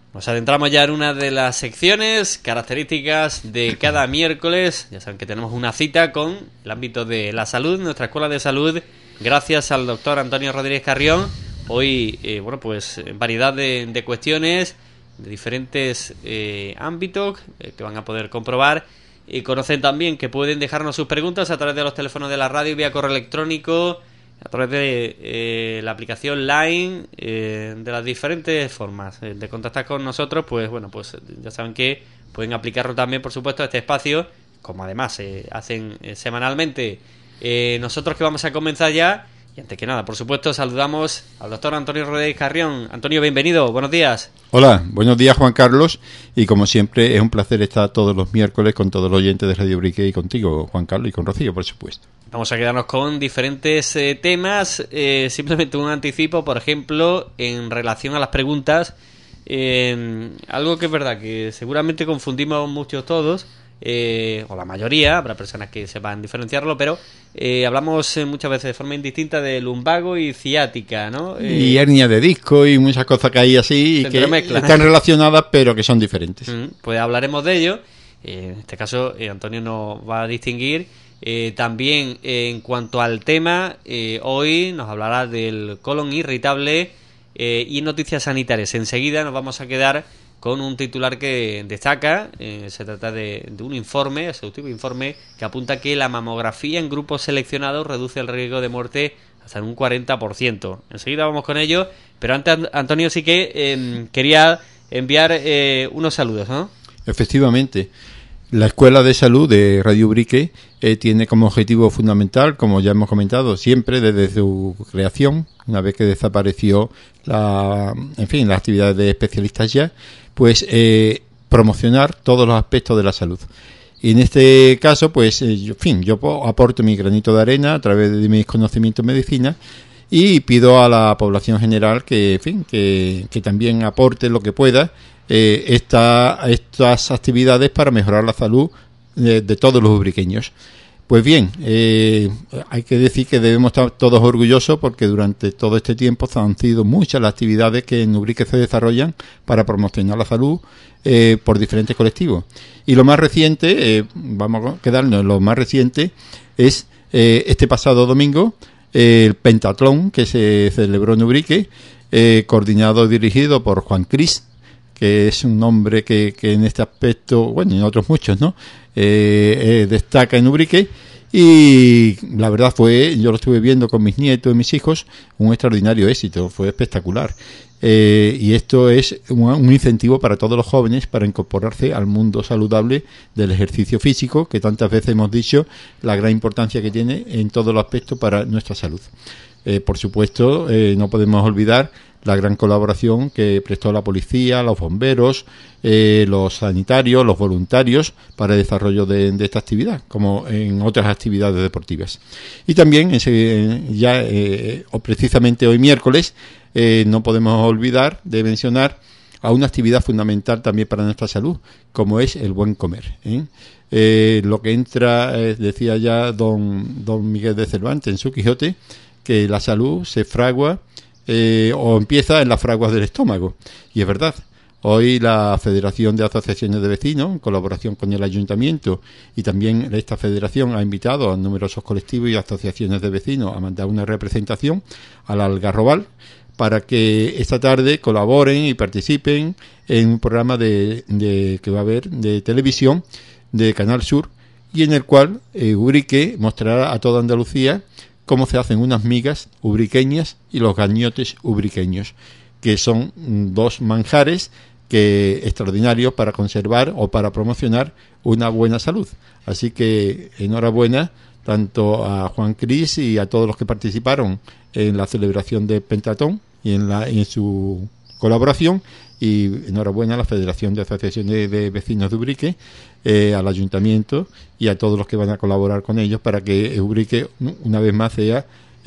Nos adentramos ya en una de las secciones características de cada miércoles. Ya saben que tenemos una cita con el ámbito de la salud, nuestra escuela de salud, gracias al doctor Antonio Rodríguez Carrión. Hoy, pues variedad de cuestiones de diferentes ámbitos que van a poder comprobar. Y conocen también que pueden dejarnos sus preguntas a través de los teléfonos de la radio, vía correo electrónico, a través de la aplicación Line, de las diferentes formas de contactar con nosotros. Pues ya saben que pueden aplicarlo también, por supuesto, a este espacio, como además hacen semanalmente. Nosotros que vamos a comenzar ya, y antes que nada, por supuesto, saludamos al doctor Antonio Rodríguez Carrión. Antonio, bienvenido, buenos días. Hola, buenos días, Juan Carlos, y como siempre es un placer estar todos los miércoles con todos los oyentes de Radio Brique y contigo, Juan Carlos, y con Rocío, por supuesto. Vamos a quedarnos con diferentes temas, simplemente un anticipo, por ejemplo, en relación a las preguntas, algo que es verdad que seguramente confundimos muchos todos, o la mayoría, habrá personas que sepan diferenciarlo, pero hablamos muchas veces de forma indistinta de lumbago y ciática, ¿no? Y hernia de disco y muchas cosas que hay así y que están relacionadas pero que son diferentes. Pues hablaremos de ello. En este caso, Antonio nos va a distinguir. También en cuanto al tema, hoy nos hablará del colon irritable y noticias sanitarias. Enseguida nos vamos a quedar con un titular que destaca. Se trata de un informe, exhaustivo informe, que apunta que la mamografía en grupos seleccionados reduce el riesgo de muerte hasta en un 40%. Enseguida vamos con ello, pero antes, Antonio, sí que quería enviar unos saludos, ¿no? Efectivamente. La Escuela de Salud de Radio Brique tiene como objetivo fundamental, como ya hemos comentado, siempre desde su creación, una vez que desapareció las actividades de especialistas ya, pues promocionar todos los aspectos de la salud. Y en este caso, pues, yo aporto mi granito de arena a través de mis conocimientos en medicina y pido a la población general que también aporte lo que pueda estas actividades para mejorar la salud de todos los ubriqueños. Pues bien, hay que decir que debemos estar todos orgullosos porque durante todo este tiempo han sido muchas las actividades que en Ubrique se desarrollan para promocionar la salud por diferentes colectivos. Y lo más reciente, vamos a quedarnos en lo más reciente, es este pasado domingo el pentatlón que se celebró en Ubrique, coordinado y dirigido por Juan Cris, que es un hombre que en este aspecto, bueno, y en otros muchos, ¿no? Destaca en Ubrique, y la verdad yo lo estuve viendo con mis nietos y mis hijos, un extraordinario éxito, fue espectacular. Y esto es un incentivo para todos los jóvenes para incorporarse al mundo saludable del ejercicio físico, que tantas veces hemos dicho la gran importancia que tiene en todos los aspectos para nuestra salud. Por supuesto, no podemos olvidar la gran colaboración que prestó la policía, los bomberos, los sanitarios, los voluntarios para el desarrollo de esta actividad, como en otras actividades deportivas. Y también, precisamente hoy miércoles, no podemos olvidar de mencionar a una actividad fundamental también para nuestra salud, como es el buen comer. Lo que entra, decía ya don Miguel de Cervantes en su Quijote, que la salud se fragua o empieza en las fraguas del estómago. Y es verdad. Hoy la Federación de Asociaciones de Vecinos, en colaboración con el Ayuntamiento, y también esta federación ha invitado a numerosos colectivos y asociaciones de vecinos a mandar una representación al Algarrobal para que esta tarde colaboren y participen en un programa que va a haber de televisión de Canal Sur, y en el cual Ubrique mostrará a toda Andalucía cómo se hacen unas migas ubriqueñas y los gañotes ubriqueños, que son dos manjares extraordinarios para conservar o para promocionar una buena salud. Así que enhorabuena tanto a Juan Cris y a todos los que participaron en la celebración de Pentatón y en su colaboración, y enhorabuena a la Federación de Asociaciones de Vecinos de Ubrique, al Ayuntamiento y a todos los que van a colaborar con ellos para que Ubrique una vez más sea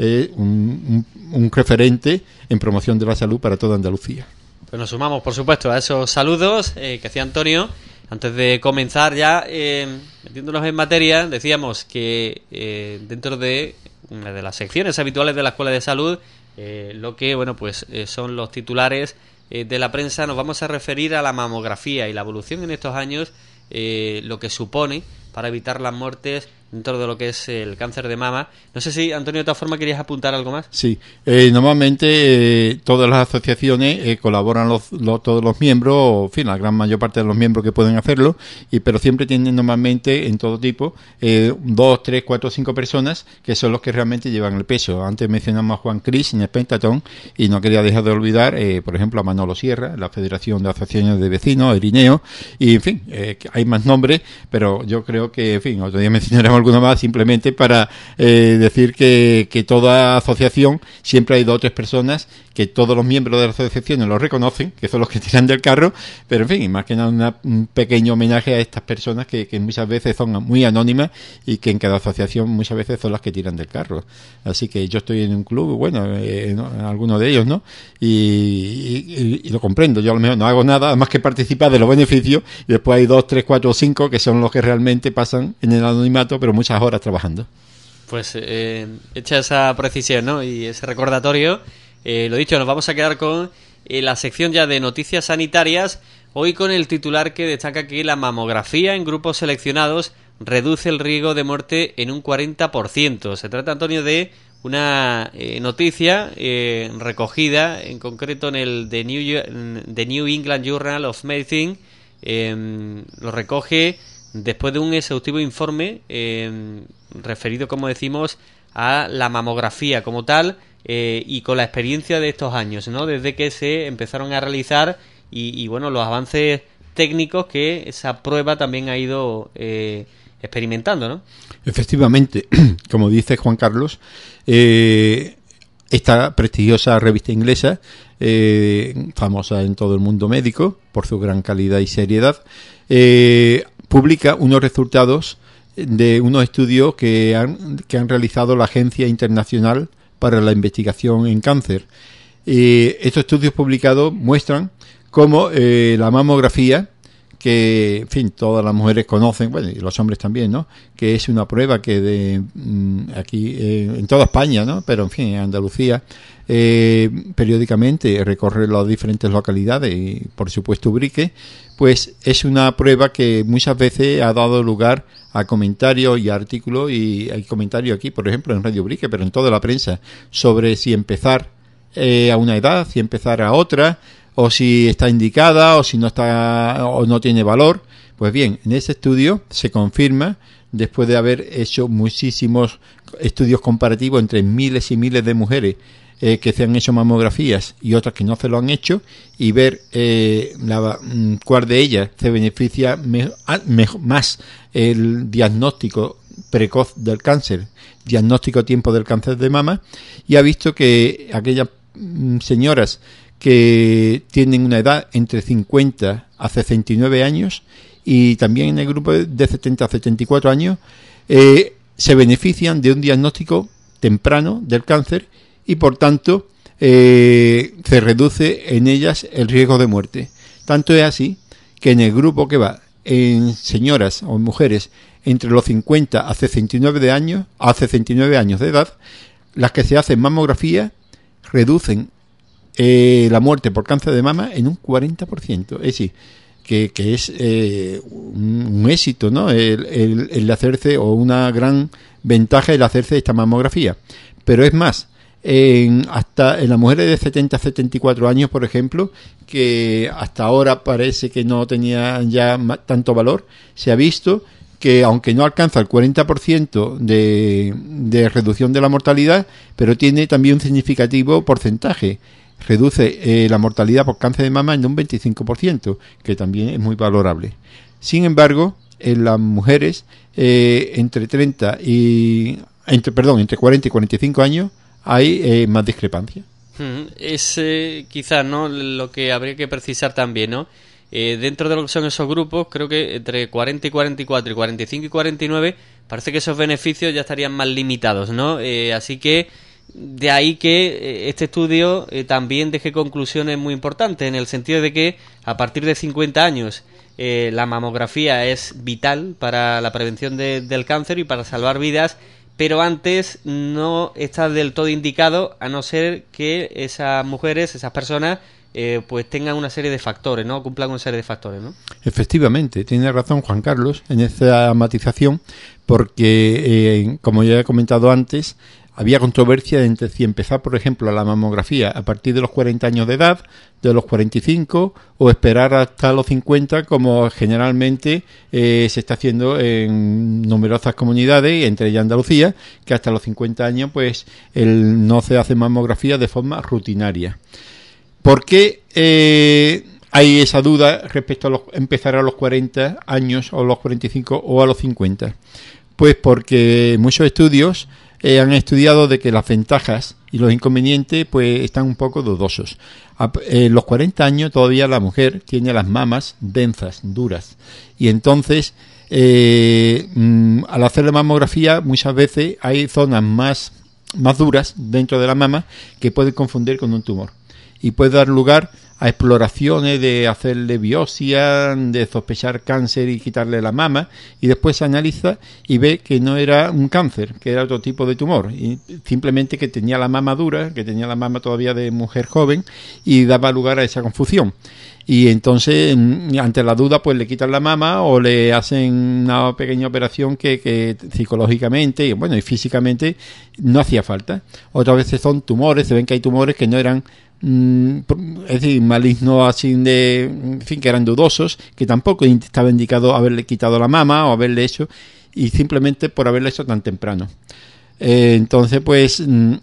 un referente en promoción de la salud para toda Andalucía. Pues nos sumamos, por supuesto, a esos saludos que hacía Antonio. Antes de comenzar ya, metiéndonos en materia, decíamos que dentro de una de las secciones habituales de la Escuela de Salud, lo que son los titulares de la prensa, nos vamos a referir a la mamografía y la evolución en estos años, lo que supone para evitar las muertes dentro de lo que es el cáncer de mama. No sé si, Antonio, de todas formas querías apuntar algo más. Sí, normalmente todas las asociaciones colaboran todos los miembros, en fin, la gran mayor parte de los miembros que pueden hacerlo, pero siempre tienen normalmente en todo tipo 2, 3, 4, 5 personas que son los que realmente llevan el peso. Antes mencionamos a Juan Cris en el Pentatón y no quería dejar de olvidar, por ejemplo, a Manolo Sierra, la Federación de Asociaciones de Vecinos, Irineo, y en fin, hay más nombres, pero yo creo que, en fin, otro día mencionaremos alguno más, simplemente para decir que toda asociación siempre hay 2 o 3 personas que todos los miembros de la asociación lo reconocen, que son los que tiran del carro, pero en fin, más que nada un pequeño homenaje a estas personas que muchas veces son muy anónimas y que en cada asociación muchas veces son las que tiran del carro. Así que yo estoy en un club, bueno, en alguno de ellos, ¿no? Y lo comprendo, yo a lo mejor no hago nada más que participar de los beneficios y después hay 2, 3, 4 o 5 que son los que realmente pasan en el anonimato, pero muchas horas trabajando. Pues hecha esa precisión, ¿no? Y ese recordatorio, lo dicho, nos vamos a quedar con la sección ya de noticias sanitarias, hoy con el titular que destaca que la mamografía en grupos seleccionados reduce el riesgo de muerte en un 40%. Se trata, Antonio, de una noticia recogida en concreto en el The New England Journal of Medicine. Lo recoge después de un exhaustivo informe referido, como decimos, a la mamografía como tal, y con la experiencia de estos años, ¿no? Desde que se empezaron a realizar y bueno, los avances técnicos que esa prueba también ha ido experimentando, ¿no? Efectivamente, como dice Juan Carlos, esta prestigiosa revista inglesa, famosa en todo el mundo médico por su gran calidad y seriedad, publica unos resultados de unos estudios que han realizado la Agencia Internacional para la Investigación en Cáncer. Estos estudios publicados muestran cómo la mamografía, que en fin todas las mujeres conocen, bueno, y los hombres también, ¿no?, que es una prueba que aquí en toda España, ¿no?, pero en fin en Andalucía periódicamente recorre las diferentes localidades y por supuesto Ubrique, pues es una prueba que muchas veces ha dado lugar a comentarios y artículos, y hay comentarios aquí, por ejemplo, en Radio Ubrique, pero en toda la prensa, sobre si empezar a una edad, si empezar a otra, o si está indicada, o si no está, o no tiene valor. Pues bien, en ese estudio se confirma, después de haber hecho muchísimos estudios comparativos entre miles y miles de mujeres que se han hecho mamografías y otras que no se lo han hecho, y ver cuál de ellas se beneficia más el diagnóstico precoz del cáncer, diagnóstico a tiempo del cáncer de mama, y ha visto que aquellas señoras que tienen una edad entre 50 a 69 años y también en el grupo de 70 a 74 años se benefician de un diagnóstico temprano del cáncer y por tanto se reduce en ellas el riesgo de muerte. Tanto es así que en el grupo que va en señoras o mujeres entre los 50 a 69 años de edad, las que se hacen mamografía reducen la muerte por cáncer de mama en un 40%. Es decir, que es un éxito, ¿no?, el hacerse, o una gran ventaja el hacerse esta mamografía. Pero es más, hasta en las mujeres de 70 a 74 años, por ejemplo, que hasta ahora parece que no tenía ya tanto valor, se ha visto que aunque no alcanza el 40% de reducción de la mortalidad, pero tiene también un significativo porcentaje. Reduce la mortalidad por cáncer de mama en un 25%, que también es muy valorable. Sin embargo, en las mujeres entre 40 y 45 años hay más discrepancia. Es quizás, ¿no?, lo que habría que precisar también, ¿no? Dentro de lo que son esos grupos, creo que entre 40 y 44 y 45 y 49 parece que esos beneficios ya estarían más limitados, ¿no? Así que de ahí que este estudio también deje conclusiones muy importantes, en el sentido de que a partir de 50 años la mamografía es vital para la prevención del cáncer y para salvar vidas, pero antes no está del todo indicado, a no ser que esas mujeres, esas personas, pues tengan una serie de factores, ¿no? Cumplan una serie de factores, ¿no? Efectivamente, tiene razón Juan Carlos en esa matización, porque, como ya he comentado antes, había controversia entre si empezar, por ejemplo, la mamografía a partir de los 40 años de edad, de los 45, o esperar hasta los 50, como generalmente se está haciendo en numerosas comunidades, entre ellas Andalucía, que hasta los 50 años pues no se hace mamografía de forma rutinaria. ¿Por qué hay esa duda respecto a empezar a los 40 años, o los 45, o a los 50? Pues porque muchos estudios han estudiado de que las ventajas y los inconvenientes pues están un poco dudosos. A los 40 años todavía la mujer tiene las mamas densas, duras, y entonces al hacer la mamografía muchas veces hay zonas más duras dentro de la mama que pueden confundir con un tumor y puede dar lugar a exploraciones de hacerle biopsia, de sospechar cáncer y quitarle la mama, y después se analiza y ve que no era un cáncer, que era otro tipo de tumor, y simplemente que tenía la mama dura, que tenía la mama todavía de mujer joven, y daba lugar a esa confusión. Y entonces, ante la duda, pues le quitan la mama o le hacen una pequeña operación que psicológicamente y bueno y físicamente no hacía falta. Otras veces son tumores, se ven que hay tumores que no eran es decir, malignos así en fin, que eran dudosos, que tampoco estaba indicado haberle quitado la mama o haberle hecho, y simplemente por haberle hecho tan temprano. Entonces, pues,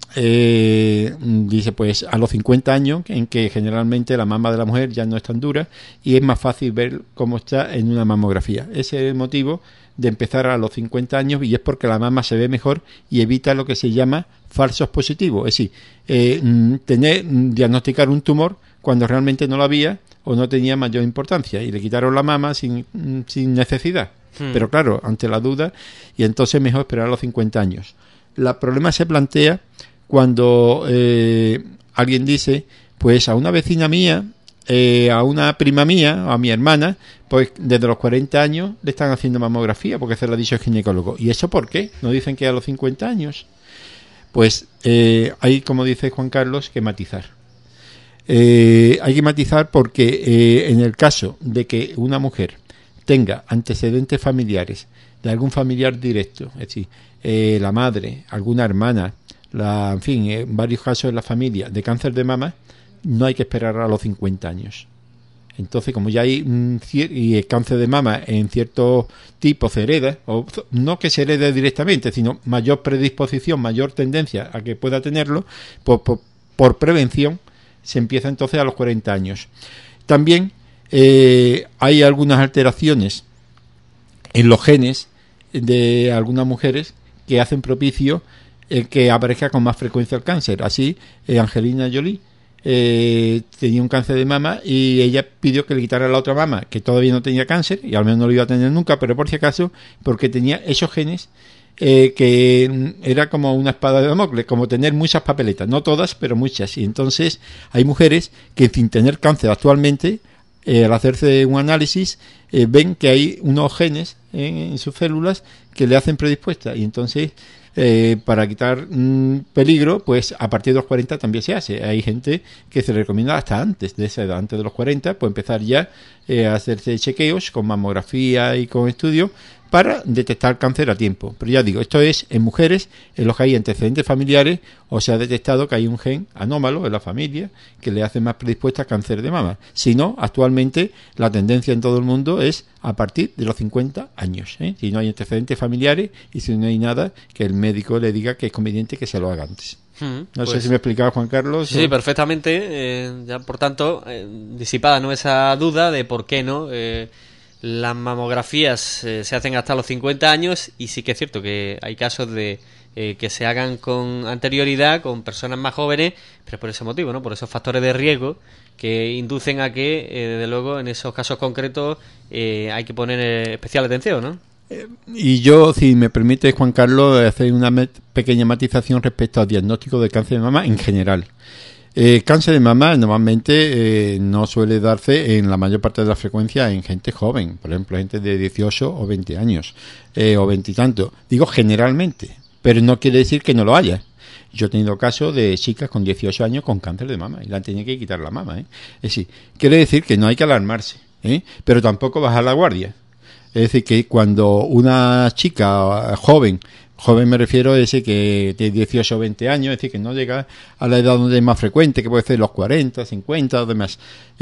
dice, pues, a los 50 años, en que generalmente la mama de la mujer ya no es tan dura y es más fácil ver cómo está en una mamografía. Ese es el motivo de empezar a los 50 años, y es porque la mama se ve mejor y evita lo que se llama falsos positivos, es decir, diagnosticar un tumor cuando realmente no lo había o no tenía mayor importancia, y le quitaron la mama sin necesidad. Pero claro, ante la duda, y entonces mejor esperar a los 50 años. El problema se plantea cuando alguien dice, pues a una vecina mía, a una prima mía, a mi hermana, pues desde los 40 años le están haciendo mamografía porque se lo ha dicho el ginecólogo. ¿Y eso por qué? ¿No dicen que a los 50 años? Pues hay, como dice Juan Carlos, que matizar. Hay que matizar porque en el caso de que una mujer tenga antecedentes familiares de algún familiar directo, es decir, la madre, alguna hermana, en fin, en varios casos en la familia de cáncer de mama, no hay que esperar a los 50 años. Entonces, como ya hay y el cáncer de mama en ciertos tipos se hereda, o no que se herede directamente, sino mayor predisposición, mayor tendencia a que pueda tenerlo, pues por prevención se empieza entonces a los 40 años. También hay algunas alteraciones en los genes de algunas mujeres que hacen propicio que aparezca con más frecuencia el cáncer. Así, Angelina Jolie tenía un cáncer de mama y ella pidió que le quitara la otra mama, que todavía no tenía cáncer y al menos no lo iba a tener nunca, pero por si acaso, porque tenía esos genes que era como una espada de Damocles, como tener muchas papeletas, no todas, pero muchas. Y entonces hay mujeres que sin tener cáncer actualmente, al hacerse un análisis, ven que hay unos genes en sus células que le hacen predispuesta, y entonces para quitar peligro, pues a partir de los 40 también se hace. Hay gente que se recomienda hasta antes de esa edad, antes de los 40, pues empezar ya a hacerse chequeos con mamografía y con estudios para detectar cáncer a tiempo. Pero ya digo, esto es en mujeres en los que hay antecedentes familiares o se ha detectado que hay un gen anómalo en la familia que le hace más predispuesta a cáncer de mama. Si no, actualmente la tendencia en todo el mundo es a partir de los 50 años. Si no hay antecedentes familiares y si no hay nada, que el médico le diga que es conveniente que se lo haga antes. No sé si me explicaba Juan Carlos. Sí, perfectamente. Ya por tanto, disipada no esa duda de por qué no las mamografías se hacen hasta los 50 años, y sí que es cierto que hay casos de que se hagan con anterioridad con personas más jóvenes, pero por ese motivo, ¿no? Por esos factores de riesgo que inducen a que, desde luego, en esos casos concretos hay que poner especial atención, ¿no? Y yo, si me permite, Juan Carlos, hacer una pequeña matización respecto al diagnóstico de cáncer de mama en general. Cáncer de mama normalmente no suele darse en la mayor parte de la frecuencia en gente joven, por ejemplo, gente de 18 o 20 años, o 20 y tanto. Digo generalmente, pero no quiere decir que no lo haya. Yo he tenido casos de chicas con 18 años con cáncer de mama y le han tenido que quitar la mama. Es decir, quiere decir que no hay que alarmarse, pero tampoco bajar la guardia. Es decir, que cuando una chica joven me refiero a ese que tiene 18 o 20 años, es decir, que no llega a la edad donde es más frecuente, que puede ser los 40, 50 o demás.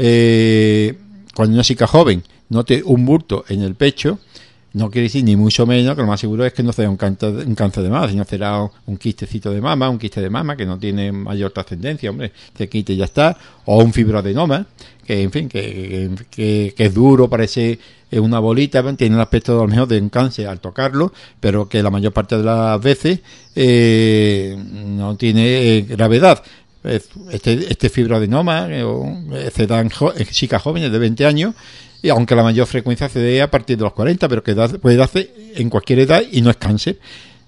Cuando una chica joven note un bulto en el pecho, no quiere decir ni mucho menos que lo más seguro es que no sea un cáncer de mama, sino será un quistecito de mama, un quiste de mama que no tiene mayor trascendencia, hombre, se quite y ya está, o un fibroadenoma, que en fin, que es duro, parece una bolita, tiene el aspecto a lo mejor de un cáncer al tocarlo, pero que la mayor parte de las veces no tiene gravedad. Este fibroadenoma se da en chicas jóvenes de 20 años, y aunque la mayor frecuencia se dé a partir de los 40, pero que puede darse en cualquier edad y no es cáncer.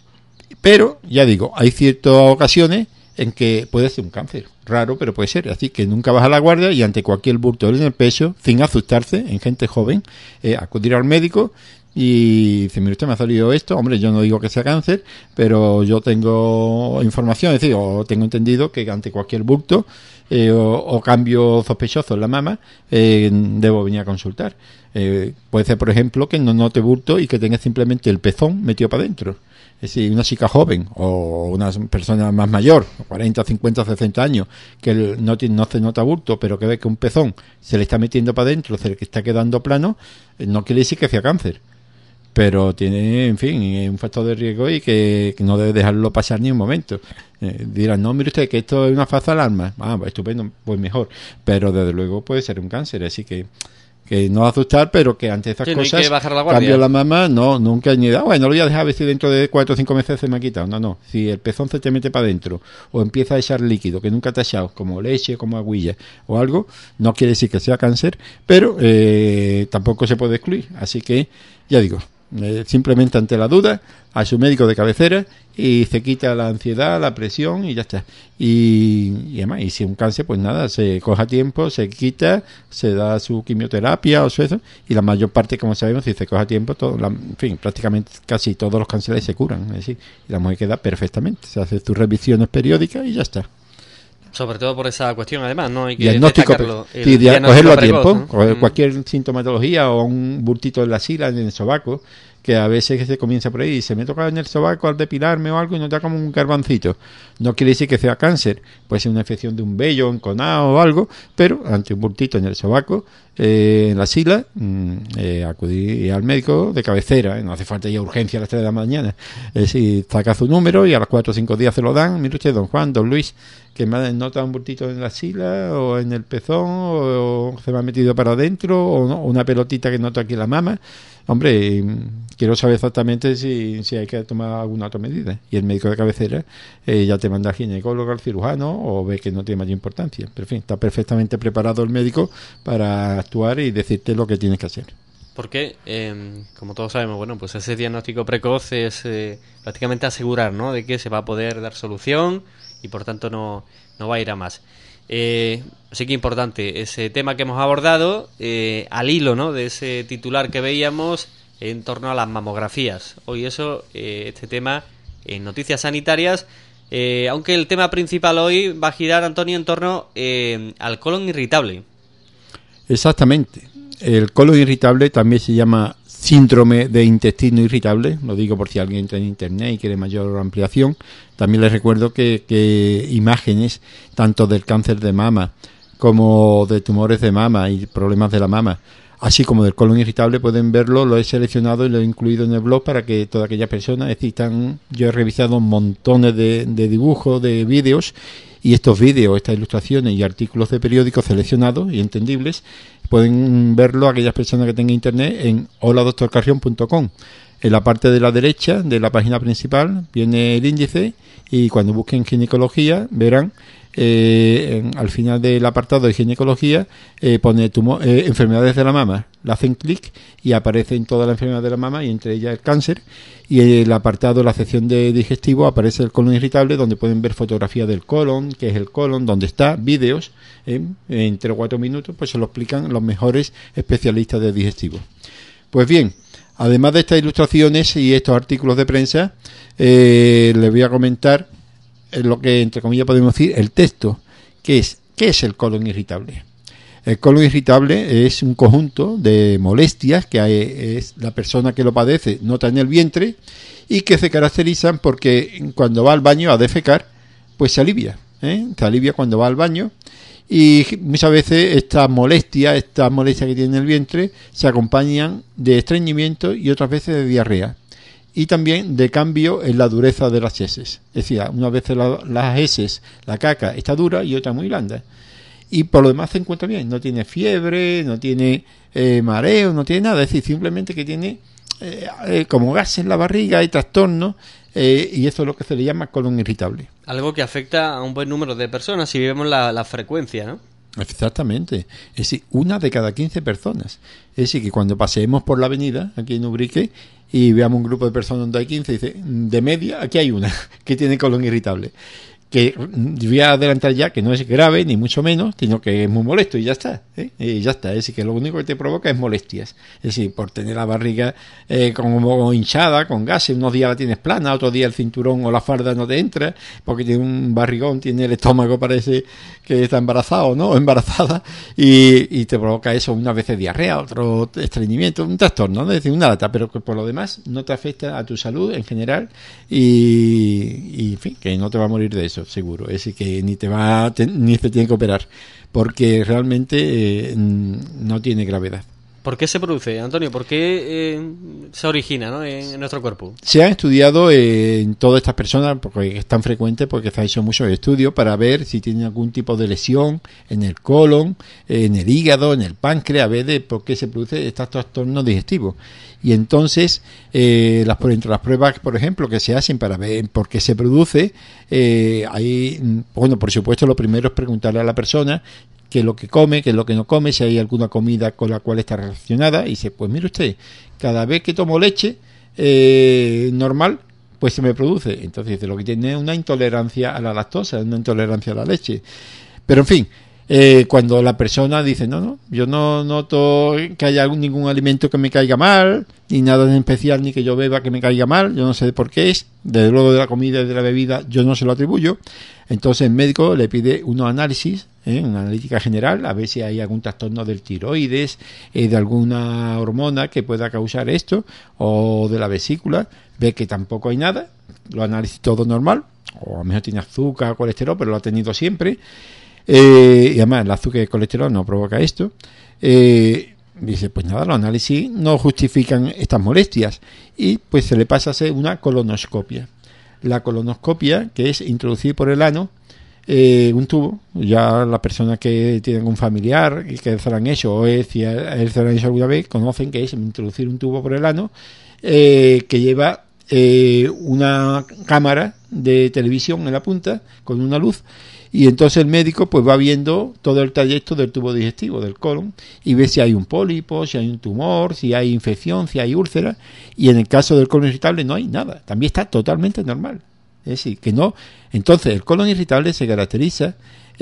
Pero, ya digo, hay ciertas ocasiones en que puede ser un cáncer, raro, pero puede ser. Así que nunca baja la guardia y ante cualquier bulto en el pecho, sin asustarse, en gente joven, acudir al médico y dice, mire usted, me ha salido esto, hombre, yo no digo que sea cáncer, pero yo tengo información, es decir, o tengo entendido que ante cualquier bulto o cambio sospechoso en la mama, debo venir a consultar. Puede ser, por ejemplo, que no note bulto y que tenga simplemente el pezón metido para adentro. Es decir, una chica joven o una persona más mayor, 40, 50, 60 años, que no se nota bulto, pero que ve que un pezón se le está metiendo para adentro, se le está quedando plano, no quiere decir que sea cáncer. Pero tiene, en fin, un factor de riesgo y que no debe dejarlo pasar ni un momento. Dirán, no, mire usted, que esto es una falsa alarma. Estupendo, pues mejor. Pero desde luego puede ser un cáncer, así que no asustar, pero que ante esas cosas, no hay que bajar la guardia. Cambio la mama, no, nunca ni da, bueno, lo voy a dejar a ver si dentro de 4 o 5 meses se me ha quitado. No, si el pezón se te mete para adentro o empieza a echar líquido que nunca te ha echado, como leche, como agüilla o algo, no quiere decir que sea cáncer, pero tampoco se puede excluir. Así que, ya digo, simplemente ante la duda, a su médico de cabecera y se quita la ansiedad, la presión y ya está. Y además, y si un cáncer, pues nada, se coja tiempo, se quita, se da su quimioterapia o eso, y la mayor parte, como sabemos, si se coja tiempo, en fin, prácticamente casi todos los cánceres se curan, es decir, y la mujer queda perfectamente, se hace sus revisiones periódicas y ya está. Sobre todo por esa cuestión, además, ¿no? Hay que diagnóstico, diagnóstico cogerlo a precoz, tiempo, ¿no? Cualquier sintomatología o un bultito en la axila, en el sobaco, que a veces se comienza por ahí y se me toca en el sobaco al depilarme o algo y nos da como un garbancito. No quiere decir que sea cáncer, puede ser una infección de un vello enconado o algo, pero ante un bultito en el sobaco, en la axila, acudir al médico de cabecera, no hace falta ya urgencia a las 3 de la mañana. Es decir, saca su número y a los 4 o 5 días se lo dan. Mire usted, don Juan, don Luis, que me nota un bultito en la axila o en el pezón o se me ha metido para adentro o no, una pelotita que noto aquí en la mama. Hombre, quiero saber exactamente si hay que tomar alguna otra medida. Y el médico de cabecera ya te manda al ginecólogo, al cirujano, o ve que no tiene mayor importancia. Pero en fin, está perfectamente preparado el médico para actuar y decirte lo que tienes que hacer. Porque, como todos sabemos, bueno, pues ese diagnóstico precoz es prácticamente asegurar, ¿no?, de que se va a poder dar solución y por tanto no va a ir a más. Así que importante ese tema que hemos abordado, al hilo, ¿no?, de ese titular que veíamos en torno a las mamografías. Hoy este tema en Noticias Sanitarias, aunque el tema principal hoy va a girar, Antonio, en torno al colon irritable. Exactamente. El colon irritable también se llama síndrome de intestino irritable, lo digo por si alguien entra en internet y quiere mayor ampliación. También les recuerdo que imágenes tanto del cáncer de mama como de tumores de mama y problemas de la mama, así como del colon irritable, pueden verlo. Lo he seleccionado y lo he incluido en el blog para que toda aquella persona, es decir, yo he revisado montones de dibujos, de vídeos, y estos vídeos, estas ilustraciones y artículos de periódicos seleccionados y entendibles, pueden verlo aquellas personas que tengan internet en holadoctorcarrion.com. En la parte de la derecha de la página principal viene el índice y cuando busquen ginecología verán al final del apartado de ginecología pone enfermedades de la mama. Le hacen clic y aparecen todas las enfermedades de la mama y entre ellas el cáncer, y en el apartado, la sección de digestivo, aparece el colon irritable, donde pueden ver fotografías del colon, qué es el colon, dónde está, vídeos en 3 o 4 minutos, pues se lo explican los mejores especialistas de digestivo. Pues bien, además de estas ilustraciones y estos artículos de prensa, les voy a comentar lo que entre comillas podemos decir el texto, ¿qué es el colon irritable? El colon irritable es un conjunto de molestias que es la persona que lo padece nota en el vientre y que se caracterizan porque cuando va al baño a defecar, pues se alivia, se alivia cuando va al baño. Y muchas veces estas molestias que tiene el vientre se acompañan de estreñimiento y otras veces de diarrea. Y también de cambio en la dureza de las heces. Es decir, unas veces las heces, la caca está dura y otra muy blanda. Y por lo demás se encuentra bien. No tiene fiebre, no tiene mareo, no tiene nada. Es decir, simplemente que tiene como gas en la barriga y trastorno. Y eso es lo que se le llama colon irritable. Algo que afecta a un buen número de personas si vemos la frecuencia, ¿no? Exactamente. Es decir, 1 de cada 15 personas. Es decir, que cuando paseemos por la avenida, aquí en Ubrique, y veamos un grupo de personas donde hay 15, dice, de media, aquí hay una que tiene colon irritable. Que voy a adelantar ya que no es grave, ni mucho menos, sino que es muy molesto y ya está, y ya está. Es decir, que lo único que te provoca es molestias. Es decir, por tener la barriga como hinchada, con gases, unos días la tienes plana, otros días el cinturón o la falda no te entra, porque tiene un barrigón, tiene el estómago, parece que está embarazado, ¿no? O embarazada, y te provoca eso, unas veces diarrea, otro estreñimiento, un trastorno, ¿no? Es decir, una lata, pero que por lo demás no te afecta a tu salud en general y en fin, que no te va a morir de eso. Seguro, es decir, que ni se tiene que operar, porque realmente no tiene gravedad. ¿Por qué se produce, Antonio? ¿Por qué se origina, ¿no?, en nuestro cuerpo? Se han estudiado en todas estas personas, porque es tan frecuente, porque se han hecho muchos estudios para ver si tienen algún tipo de lesión en el colon, en el hígado, en el páncreas, a ver de por qué se produce estos trastornos digestivos. Y entonces, entre las pruebas, por ejemplo, que se hacen para ver por qué se produce, por supuesto, lo primero es preguntarle a la persona qué es lo que come, qué es lo que no come, si hay alguna comida con la cual está relacionada, y dice, pues mire usted, cada vez que tomo leche normal, pues se me produce. Entonces dice, lo que tiene es una intolerancia a la lactosa, una intolerancia a la leche. Pero en fin, cuando la persona dice, no, yo no noto que haya ningún alimento que me caiga mal, ni nada en especial, ni que yo beba que me caiga mal, yo no sé por qué es, desde luego de la comida y de la bebida yo no se lo atribuyo. Entonces el médico le pide unos análisis, una analítica general, a ver si hay algún trastorno del tiroides, de alguna hormona que pueda causar esto, o de la vesícula, ve que tampoco hay nada, lo análisis todo normal, o a lo mejor tiene azúcar, colesterol, pero lo ha tenido siempre, y además el azúcar y el colesterol no provoca esto. Dice, pues nada, los análisis no justifican estas molestias, y pues se le pasa a hacer una colonoscopia. La colonoscopia, que es introducir por el ano un tubo, ya las personas que tienen un familiar y que se lo han hecho, o si se lo han hecho alguna vez, conocen que es introducir un tubo por el ano, que lleva una cámara de televisión en la punta con una luz, y entonces el médico pues va viendo todo el trayecto del tubo digestivo, del colon, y ve si hay un pólipo, si hay un tumor, si hay infección, si hay úlcera, y en el caso del colon irritable no hay nada, también está totalmente normal. Es decir, que no. Entonces el colon irritable se caracteriza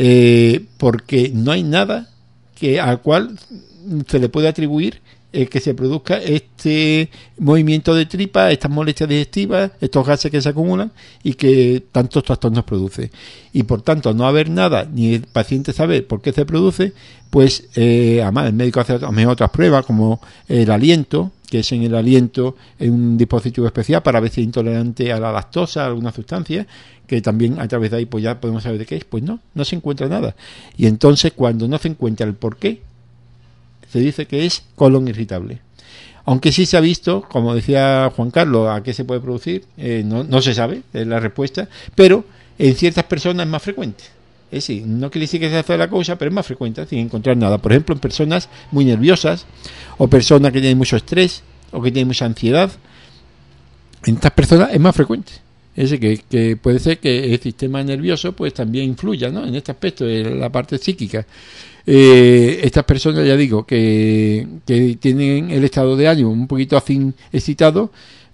porque no hay nada al cual se le puede atribuir que se produzca este movimiento de tripa, estas molestias digestivas, estos gases que se acumulan y que tantos trastornos produce. Y por tanto, no haber nada, ni el paciente saber por qué se produce, pues además el médico hace otras pruebas como el aliento, que es en el aliento en un dispositivo especial para ver si es intolerante a la lactosa, a alguna sustancia, que también a través de ahí pues ya podemos saber de qué es. Pues no se encuentra nada. Y entonces cuando no se encuentra el por qué, se dice que es colon irritable. Aunque sí se ha visto, como decía Juan Carlos, a qué se puede producir, no se sabe, es la respuesta, pero en ciertas personas es más frecuente. Es decir, no quiere decir que se hace la cosa, pero es más frecuente, sin encontrar nada. Por ejemplo, en personas muy nerviosas, o personas que tienen mucho estrés, o que tienen mucha ansiedad, en estas personas es más frecuente. Es decir, que puede ser que el sistema nervioso pues también influya, ¿no?, en este aspecto, en la parte psíquica. Estas personas, ya digo, que tienen el estado de ánimo un poquito así excitado,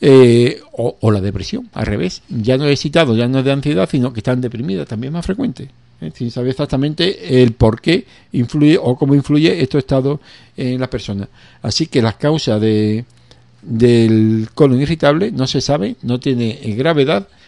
o la depresión, al revés, ya no es excitado, ya no es de ansiedad, sino que están deprimidas, también es más frecuente, sin saber exactamente el por qué influye o cómo influye estos estados en las personas. Así que las causas del colon irritable no se sabe, no tiene gravedad,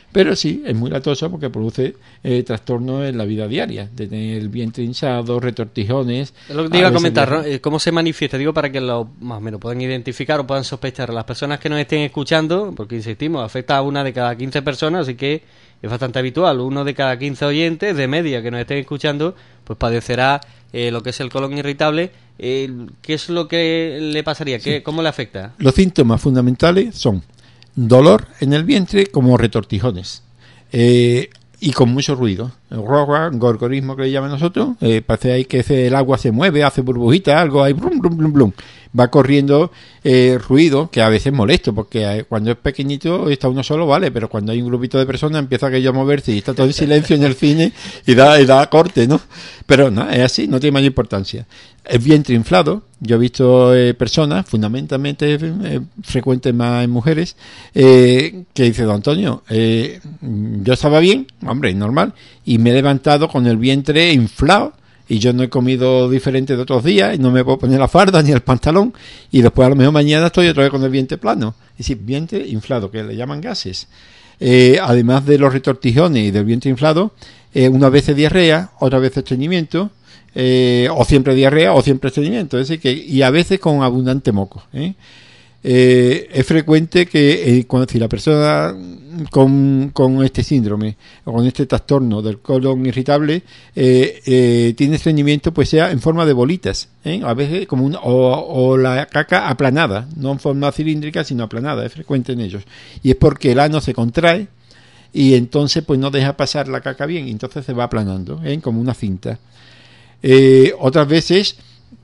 Pero sí, es muy latosa porque produce trastornos en la vida diaria, de tener el vientre hinchado, retortijones. Es lo que te iba a comentar, ¿no? ¿Cómo se manifiesta? Digo, para que lo más o menos puedan identificar o puedan sospechar las personas que nos estén escuchando, porque insistimos, afecta a una de cada 15 personas, así que es bastante habitual. Uno de cada 15 oyentes de media que nos estén escuchando, pues padecerá lo que es el colon irritable. ¿Qué es lo que le pasaría? Sí. ¿Cómo le afecta? Los síntomas fundamentales son dolor en el vientre como retortijones y con mucho ruido, gorgorismo que le llaman nosotros, parece ahí que el agua se mueve, hace burbujitas, algo ahí, blum, blum, blum, blum. Va corriendo ruido que a veces es molesto, porque cuando es pequeñito está uno solo, vale, pero cuando hay un grupito de personas empieza aquello a moverse y está todo en silencio en el cine y da corte, ¿no? Pero no, es así, no tiene mayor importancia. El vientre inflado, yo he visto personas, fundamentalmente frecuentes más en mujeres, que dicen, don Antonio, yo estaba bien, hombre, normal, y me he levantado con el vientre inflado, y yo no he comido diferente de otros días, y no me puedo poner la farda ni el pantalón, y después a lo mejor mañana estoy otra vez con el vientre plano. Es decir, vientre inflado, que le llaman gases. Además de los retortijones y del vientre inflado, una vez diarrea, otra vez estreñimiento, o siempre diarrea o siempre estreñimiento, es decir, y a veces con abundante moco. Es frecuente que si la persona con este síndrome o con este trastorno del colon irritable tiene estreñimiento, pues sea en forma de bolitas, a veces como o la caca aplanada, no en forma cilíndrica sino aplanada, es frecuente en ellos, y es porque el ano se contrae y entonces pues no deja pasar la caca bien, y entonces se va aplanando, como una cinta. Otras veces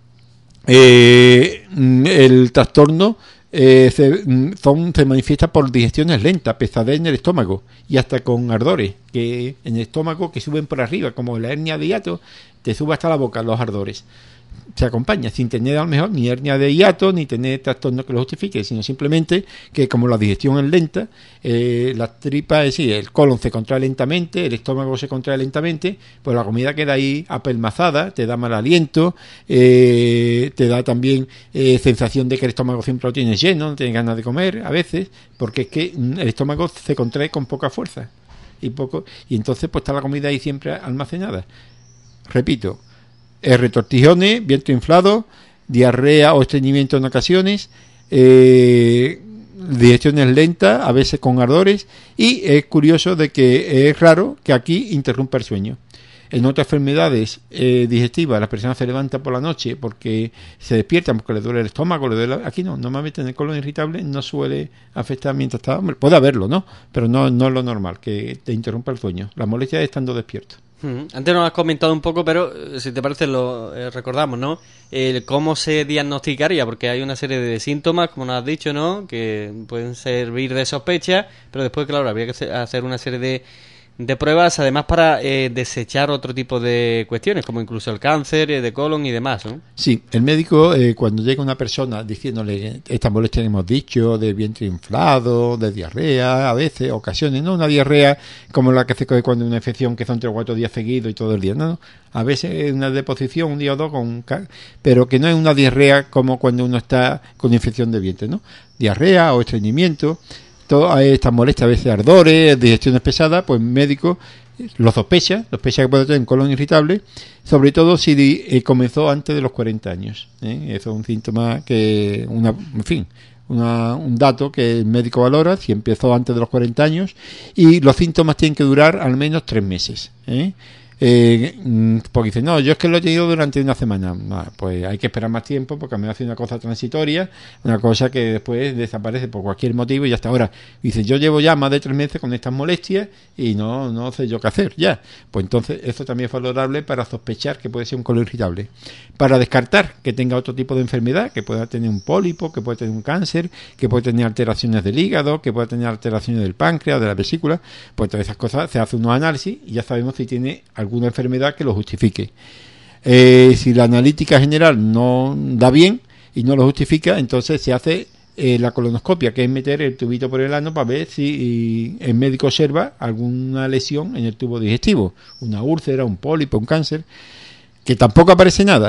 el trastorno se manifiesta por digestiones lentas, pesadez en el estómago y hasta con ardores que en el estómago que suben por arriba, como la hernia de hiato, te sube hasta la boca los ardores. Se acompaña sin tener a lo mejor ni hernia de hiato ni tener trastorno que lo justifique, sino simplemente que como la digestión es lenta, las tripas, es decir, el colon se contrae lentamente, el estómago se contrae lentamente, pues la comida queda ahí apelmazada, te da mal aliento, te da también sensación de que el estómago siempre lo tienes lleno, no tienes ganas de comer a veces, porque es que el estómago se contrae con poca fuerza y entonces pues está la comida ahí siempre almacenada. Repito, retortijones, vientre inflado, diarrea o estreñimiento en ocasiones, digestiones lentas, a veces con ardores, y es curioso de que es raro que aquí interrumpa el sueño. En otras enfermedades digestivas, las personas se levantan por la noche porque se despiertan porque les duele el estómago, aquí no, normalmente en el colon irritable no suele afectar mientras está, puede haberlo, ¿no? Pero no es lo normal, que te interrumpa el sueño, las molestias estando despierto. Antes nos has comentado un poco, pero si te parece lo recordamos, ¿no? Cómo se diagnosticaría, porque hay una serie de síntomas, como nos has dicho, ¿no? Que pueden servir de sospecha, pero después, claro, habría que hacer una serie de pruebas, además para desechar otro tipo de cuestiones, como incluso el cáncer de colon y demás, ¿no? Sí, el médico cuando llega una persona diciéndole estas molestias que hemos dicho, de vientre inflado, de diarrea, a veces, ocasiones, no una diarrea como la que hace cuando una infección que son 3 o 4 días seguidos y todo el día, no, a veces una deposición, un día o dos, pero que no es una diarrea como cuando uno está con infección de vientre, ¿no? Diarrea o estreñimiento. Todas estas molestias, a veces ardores, digestiones pesadas, pues médico lo sospecha que puede tener un colon irritable, sobre todo si comenzó antes de los 40 años. Eso es un síntoma que, un dato que el médico valora si empezó antes de los 40 años, y los síntomas tienen que durar al menos 3 meses. Porque dicen, no, yo es que lo he tenido durante una semana. No, pues hay que esperar más tiempo porque me hace una cosa transitoria, una cosa que después desaparece por cualquier motivo y hasta ahora. Dice, yo llevo ya más de 3 meses con estas molestias y no sé yo qué hacer ya. Pues entonces eso también es valorable para sospechar que puede ser un colon irritable. Para descartar que tenga otro tipo de enfermedad, que pueda tener un pólipo, que pueda tener un cáncer, que puede tener alteraciones del hígado, que pueda tener alteraciones del páncreas, de la vesícula, pues todas esas cosas se hace unos análisis y ya sabemos si tiene alguna enfermedad que lo justifique. Si la analítica general no da bien y no lo justifica, entonces se hace la colonoscopia, que es meter el tubito por el ano para ver si el médico observa alguna lesión en el tubo digestivo, una úlcera, un pólipo, un cáncer, que tampoco aparece nada,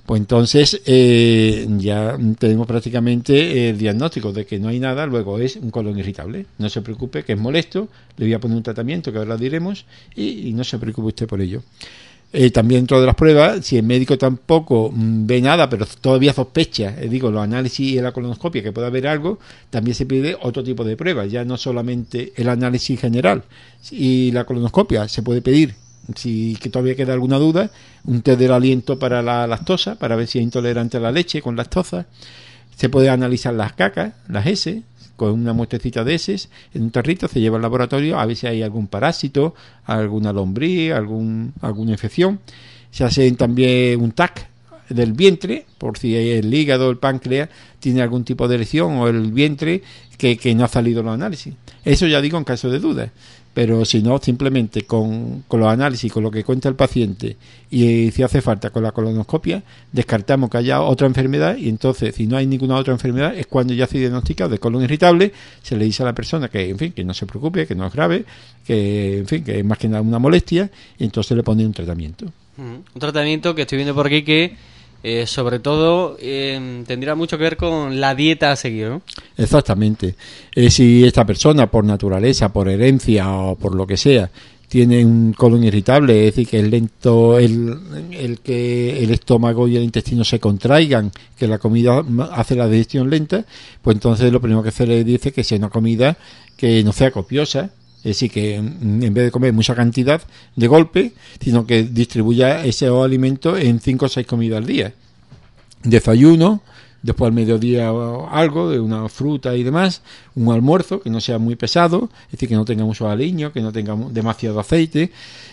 Pues entonces ya tenemos prácticamente el diagnóstico de que no hay nada, luego es un colon irritable. No se preocupe, que es molesto, le voy a poner un tratamiento que ahora diremos y no se preocupe usted por ello. También dentro de las pruebas, si el médico tampoco ve nada, pero todavía sospecha, los análisis y la colonoscopia que puede haber algo, también se pide otro tipo de pruebas, ya no solamente el análisis general y la colonoscopia, se puede pedir, si que todavía queda alguna duda, un test del aliento para la lactosa, para ver si es intolerante a la leche con lactosa. Se puede analizar las cacas, las heces, con una muestrecita de heces en un tarrito, se lleva al laboratorio a ver si hay algún parásito, alguna lombriz, alguna infección. Se hace también un TAC del vientre, por si el hígado, el páncreas tiene algún tipo de lesión, o el vientre que no ha salido los análisis. Eso ya digo en caso de dudas. Pero si no, simplemente con los análisis, con lo que cuenta el paciente y si hace falta con la colonoscopia, descartamos que haya otra enfermedad y entonces, si no hay ninguna otra enfermedad, es cuando ya se ha diagnosticado de colon irritable, se le dice a la persona que, en fin, que no se preocupe, que no es grave, que, en fin, que es más que nada una molestia y entonces le pone un tratamiento. Un tratamiento que estoy viendo por aquí que sobre todo tendría mucho que ver con la dieta a seguir, ¿no? Exactamente. Si esta persona, por naturaleza, por herencia o por lo que sea, tiene un colon irritable, es decir, que es lento el que el estómago y el intestino se contraigan, que la comida hace la digestión lenta, pues entonces lo primero que se le dice es que sea una comida que no sea copiosa. Es decir, que en vez de comer mucha cantidad de golpe, sino que distribuya ese alimento en 5 o 6 comidas al día. Desayuno, después al mediodía algo, de una fruta y demás, un almuerzo que no sea muy pesado, es decir, que no tenga mucho aliño, que no tenga demasiado aceite,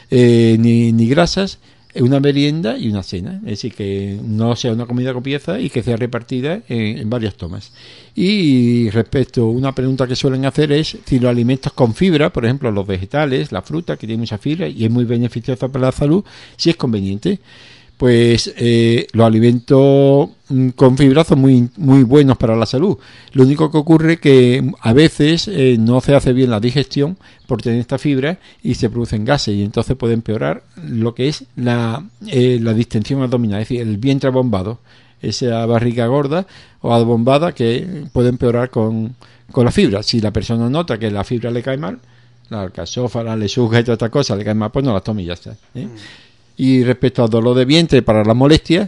ni grasas, una merienda y una cena, es decir, que no sea una comida copiosa y que sea repartida en varias tomas. Y respecto a una pregunta que suelen hacer es si los alimentos con fibra, por ejemplo los vegetales, la fruta que tiene mucha fibra y es muy beneficiosa para la salud, si es conveniente. Pues los alimentos con fibra son muy buenos para la salud. Lo único que ocurre que a veces no se hace bien la digestión por tener esta fibra y se producen gases y entonces puede empeorar lo que es la distensión abdominal, es decir, el vientre abombado, esa barriga gorda o abombada que puede empeorar con la fibra. Si la persona nota que la fibra le cae mal, la alcachofa, la lechuga y toda esta cosa le cae mal, pues no la tome y ya está, Y respecto al dolor de vientre para la molestia,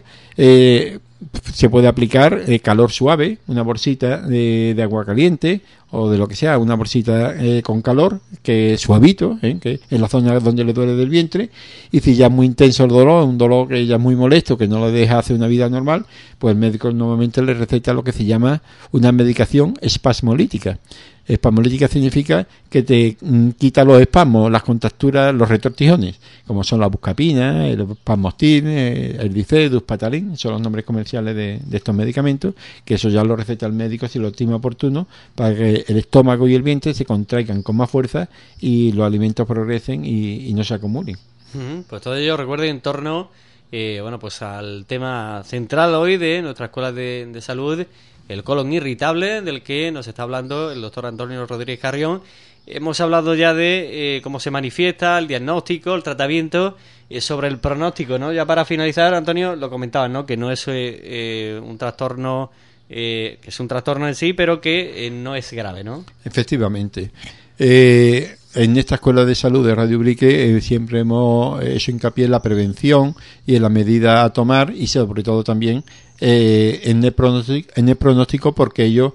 se puede aplicar calor suave, una bolsita de agua caliente o de lo que sea, una bolsita con calor, que es suavito, que en la zona donde le duele del vientre, y si ya es muy intenso el dolor, un dolor que ya es muy molesto, que no le deja hacer una vida normal, pues el médico normalmente le receta lo que se llama una medicación espasmolítica. Espasmolítica significa que te quita los espasmos, las contracturas, los retortijones, como son la buscapina, el Spasmostin, el Dicedus, Patalin, son los nombres comerciales de estos medicamentos, que eso ya lo receta el médico si lo estima oportuno, para que el estómago y el vientre se contraigan con más fuerza y los alimentos progresen y no se acumulen. Pues todo ello, recuerden, en torno pues al tema central hoy de nuestra escuela de salud, el colon irritable, del que nos está hablando el doctor Antonio Rodríguez Carrión. Hemos hablado ya de cómo se manifiesta, el diagnóstico, el tratamiento, sobre el pronóstico, ¿no? Ya para finalizar, Antonio, lo comentabas, ¿no? Que no es un trastorno, que es un trastorno en sí, pero que no es grave, ¿no? Efectivamente. En esta escuela de salud de Radio Ubrique siempre hemos hecho hincapié en la prevención y en la medida a tomar y sobre todo también en el pronóstico porque ello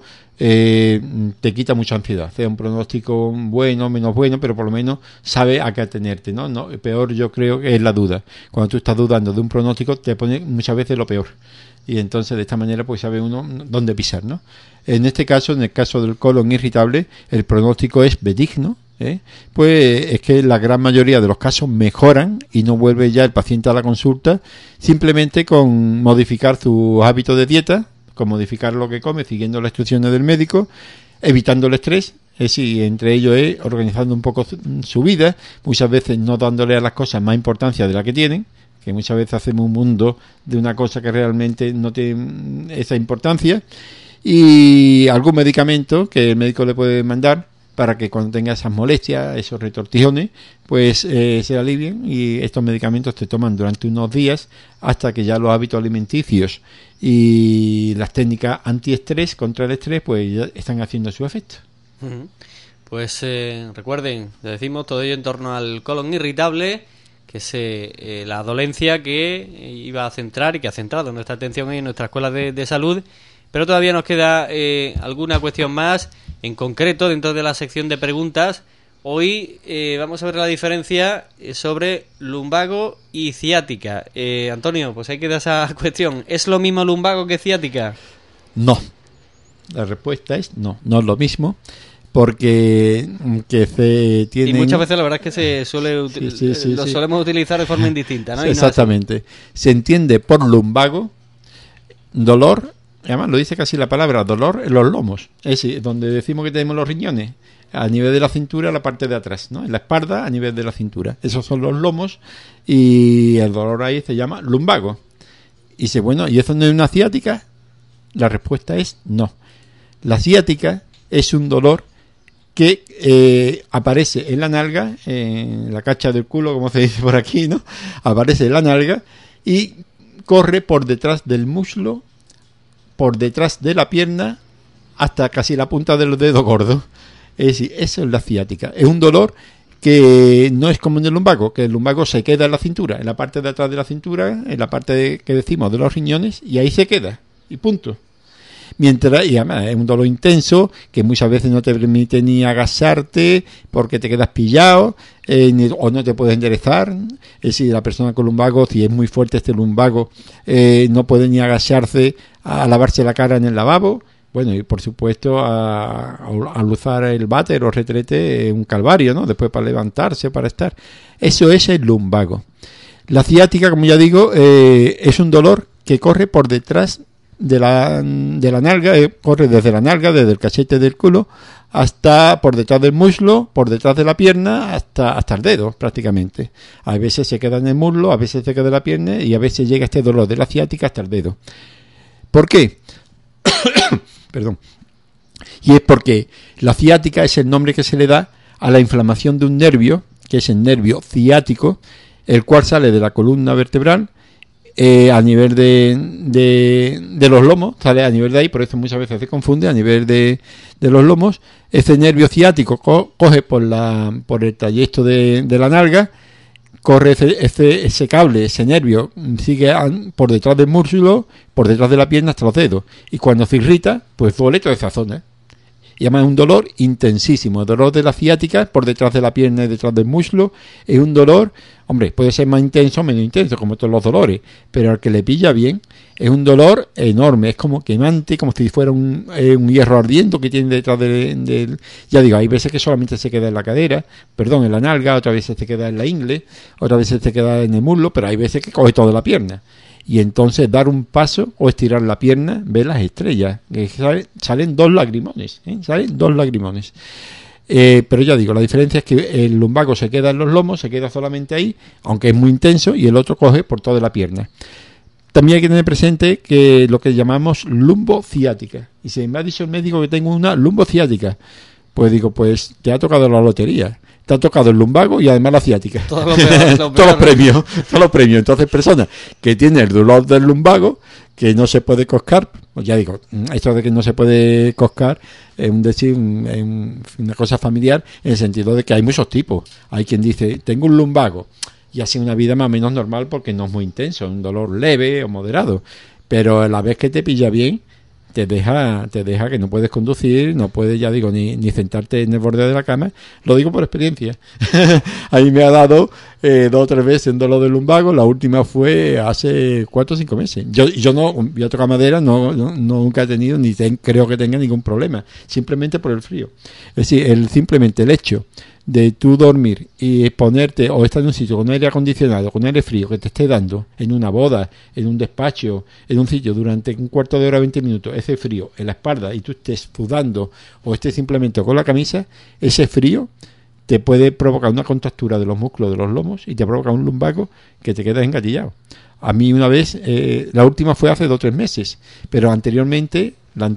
te quita mucha ansiedad, sea un pronóstico bueno, menos bueno, pero por lo menos sabes a qué atenerte, ¿no? Peor yo creo que es la duda. Cuando tú estás dudando de un pronóstico te pone muchas veces lo peor y entonces de esta manera pues sabe uno dónde pisar, ¿no? En este caso, en el caso del colon irritable, el pronóstico es benigno, pues es que la gran mayoría de los casos mejoran y no vuelve ya el paciente a la consulta simplemente con modificar sus hábitos de dieta, con modificar lo que come siguiendo las instrucciones del médico, evitando el estrés, es decir, entre ellos es organizando un poco su vida, muchas veces no dándole a las cosas más importancia de la que tienen, que muchas veces hacemos un mundo de una cosa que realmente no tiene esa importancia, y algún medicamento que el médico le puede mandar para que cuando tengas esas molestias, esos retortijones, pues se alivien, y estos medicamentos te toman durante unos días hasta que ya los hábitos alimenticios y las técnicas antiestrés contra el estrés pues ya están haciendo su efecto. Pues recuerden, les decimos todo ello en torno al colon irritable, que es la dolencia que iba a centrar y que ha centrado nuestra atención en nuestra escuela de salud, pero todavía nos queda alguna cuestión más en concreto dentro de la sección de preguntas. Hoy vamos a ver la diferencia sobre lumbago y ciática. Antonio, pues ahí queda esa cuestión. ¿Es lo mismo lumbago que ciática? No. La respuesta es no, no es lo mismo, porque que se tienen... Y muchas veces la verdad es que se suele lo solemos utilizar de forma indistinta, ¿no? Exactamente. Se entiende por lumbago dolor, además lo dice casi la palabra, dolor en los lomos, es decir, donde decimos que tenemos los riñones, a nivel de la cintura, la parte de atrás, ¿no? En la espalda, a nivel de la cintura. Esos son los lomos, y el dolor ahí se llama lumbago. Y dice, bueno, ¿y eso no es una ciática? La respuesta es no. La ciática es un dolor que aparece en la nalga, en la cacha del culo, como se dice por aquí, ¿no? Aparece en la nalga y corre por detrás del muslo, por detrás de la pierna, hasta casi la punta de los dedos gordos. Es decir, eso es la ciática. Es un dolor que no es como en el lumbago, que el lumbago se queda en la cintura, en la parte de atrás de la cintura, en la parte que decimos de los riñones, y ahí se queda, y punto. Mientras, y además es un dolor intenso que muchas veces no te permite ni agacharte porque te quedas pillado, o no te puedes enderezar. Es decir, la persona con lumbago, si es muy fuerte este lumbago, no puede ni agacharse a lavarse la cara en el lavabo. Bueno, y por supuesto al usar el váter o retrete es un calvario, ¿no? Después para levantarse, para estar. Eso es el lumbago. La ciática, como ya digo, es un dolor que corre por detrás de la nalga, corre desde la nalga, desde el cachete del culo, hasta por detrás del muslo, por detrás de la pierna, hasta el dedo, prácticamente. A veces se queda en el muslo, a veces se queda en la pierna, y a veces llega este dolor de la ciática hasta el dedo. ¿Por qué? Perdón. Y es porque la ciática es el nombre que se le da a la inflamación de un nervio, que es el nervio ciático, el cual sale de la columna vertebral a nivel de los lomos, sale a nivel de ahí, por eso muchas veces se confunde, a nivel de los lomos. Ese nervio ciático coge por el trayecto de la nalga, corre ese cable, ese nervio, sigue por detrás del músculo, por detrás de la pierna hasta los dedos, y cuando se irrita, pues duele toda esa zona. Y además es un dolor intensísimo. El dolor de la ciática por detrás de la pierna y detrás del muslo es un dolor, hombre, puede ser más intenso o menos intenso, como todos los dolores, pero al que le pilla bien es un dolor enorme, es como quemante, como si fuera un hierro ardiendo que tiene detrás del... Ya digo, hay veces que solamente se queda en la cadera, en la nalga, otras veces se queda en la ingle, otras veces se queda en el muslo, pero hay veces que coge toda la pierna. Y entonces dar un paso o estirar la pierna, ver las estrellas, que salen dos lagrimones, salen dos lagrimones. Pero ya digo, la diferencia es que el lumbago se queda en los lomos, se queda solamente ahí, aunque es muy intenso, y el otro coge por toda la pierna. También hay que tener presente que lo que llamamos lumbociática. Y si me ha dicho el médico que tengo una lumbociática, pues digo, pues te ha tocado la lotería. Te ha tocado el lumbago y además la ciática. Todos los premios. Entonces, personas que tienen el dolor del lumbago, que no se puede coscar, pues ya digo, esto de que no se puede coscar es una cosa familiar, en el sentido de que hay muchos tipos. Hay quien dice, tengo un lumbago, y así una vida más o menos normal porque no es muy intenso, un dolor leve o moderado. Pero a la vez que te pilla bien, te deja que no puedes conducir, no puedes, ya digo, ni sentarte en el borde de la cama. Lo digo por experiencia. A mí me ha dado 2 o 3 veces un dolor de lumbago. La última fue hace 4 o 5 meses. Yo a tocar madera, nunca he tenido, creo que tenga ningún problema. Simplemente por el frío. Es decir, simplemente el hecho de tú dormir y ponerte o estar en un sitio con aire acondicionado, con aire frío que te esté dando en una boda, en un despacho, en un sitio durante un cuarto de hora, 20 minutos, ese frío en la espalda, y tú estés sudando o estés simplemente con la camisa, ese frío te puede provocar una contractura de los músculos de los lomos y te provoca un lumbago que te quedas engatillado. A mí una vez, la última fue hace 2 o 3 meses, pero anteriormente,